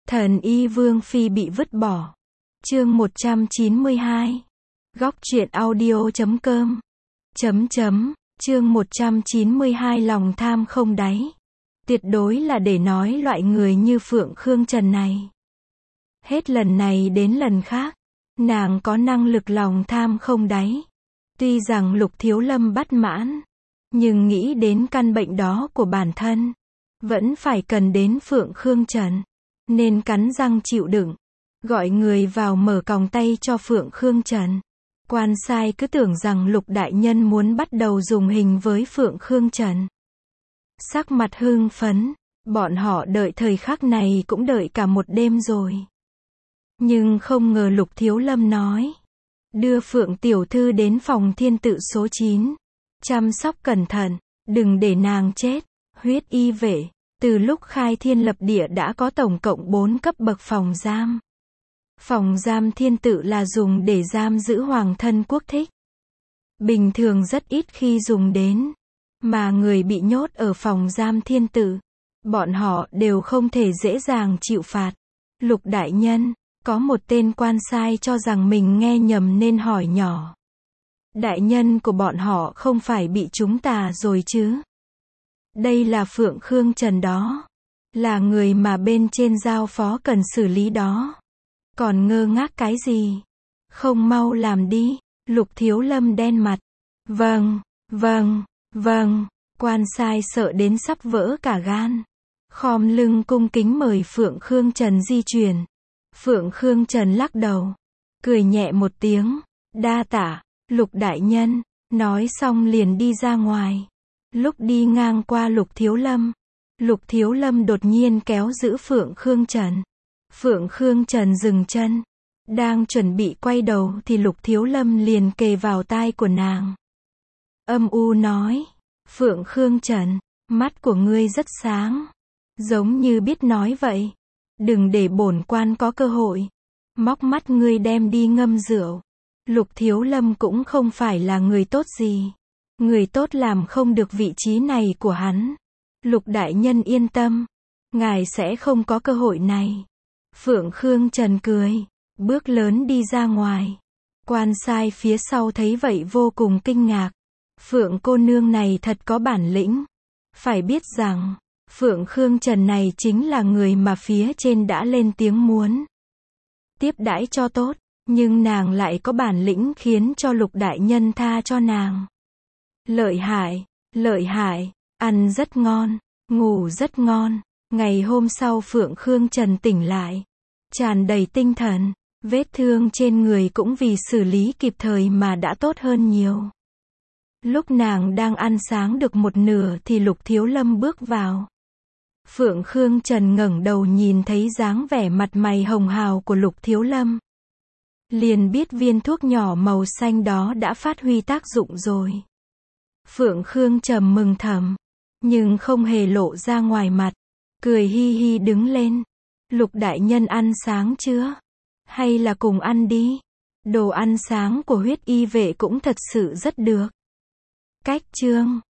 Thần y Vương Phi bị vứt bỏ. Chương 192. Góc truyện audio.com. Chương 192 lòng tham không đáy. Tuyệt đối là để nói loại người như Phượng Khương Trần này. Hết lần này đến lần khác, nàng có năng lực lòng tham không đáy. Tuy rằng Lục Thiếu Lâm bất mãn, nhưng nghĩ đến căn bệnh đó của bản thân, vẫn phải cần đến Phượng Khương Trần, nên cắn răng chịu đựng, gọi người vào mở còng tay cho Phượng Khương Trần. Quan sai cứ tưởng rằng Lục đại nhân muốn bắt đầu dùng hình với Phượng Khương Trần. Sắc mặt hưng phấn, bọn họ đợi thời khắc này cũng đợi cả một đêm rồi. Nhưng không ngờ Lục Thiếu Lâm nói, đưa Phượng tiểu thư đến phòng thiên tự số 9, chăm sóc cẩn thận, đừng để nàng chết. Huyết y vệ, từ lúc khai thiên lập địa đã có tổng cộng 4 cấp bậc phòng giam. Phòng giam thiên tự là dùng để giam giữ hoàng thân quốc thích. Bình thường rất ít khi dùng đến, mà người bị nhốt ở phòng giam thiên tự, bọn họ đều không thể dễ dàng chịu phạt. Lục đại nhân, có một tên quan sai cho rằng mình nghe nhầm nên hỏi nhỏ. Đại nhân của bọn họ không phải bị chúng tà rồi chứ? Đây là Phượng Khương Trần đó. Là người mà bên trên giao phó cần xử lý đó. Còn ngơ ngác cái gì? Không mau làm đi. Lục Thiếu Lâm đen mặt. Vâng. Quan sai sợ đến sắp vỡ cả gan. Khom lưng cung kính mời Phượng Khương Trần di chuyển. Phượng Khương Trần lắc đầu, cười nhẹ một tiếng. Đa tạ, Lục đại nhân. Nói xong liền đi ra ngoài. Lúc đi ngang qua Lục Thiếu Lâm đột nhiên kéo giữ Phượng Khương Trần. Phượng Khương Trần dừng chân, đang chuẩn bị quay đầu thì Lục Thiếu Lâm liền kề vào tai của nàng. Âm u nói, Phượng Khương Trần, mắt của ngươi rất sáng, giống như biết nói vậy. Đừng để bổn quan có cơ hội móc mắt ngươi đem đi ngâm rượu. Lục Thiếu Lâm cũng không phải là người tốt gì. Người tốt làm không được vị trí này của hắn. Lục đại nhân yên tâm, ngài sẽ không có cơ hội này. Phượng Khương Trần cười, bước lớn đi ra ngoài. Quan sai phía sau thấy vậy vô cùng kinh ngạc. Phượng cô nương này thật có bản lĩnh. Phải biết rằng, Phượng Khương Trần này chính là người mà phía trên đã lên tiếng muốn tiếp đãi cho tốt, nhưng nàng lại có bản lĩnh khiến cho Lục đại nhân tha cho nàng. Lợi hại, ăn rất ngon, ngủ rất ngon. Ngày hôm sau Phượng Khương Trần tỉnh lại, tràn đầy tinh thần, vết thương trên người cũng vì xử lý kịp thời mà đã tốt hơn nhiều. Lúc nàng đang ăn sáng được một nửa thì Lục Thiếu Lâm bước vào. Phượng Khương Trần ngẩng đầu nhìn thấy dáng vẻ mặt mày hồng hào của Lục Thiếu Lâm, liền biết viên thuốc nhỏ màu xanh đó đã phát huy tác dụng rồi. Phượng Khương trầm mừng thầm, nhưng không hề lộ ra ngoài mặt, cười hi hi đứng lên. Lục đại nhân ăn sáng chưa? Hay là cùng ăn đi? Đồ ăn sáng của huyết y vệ cũng thật sự rất được. Cách chương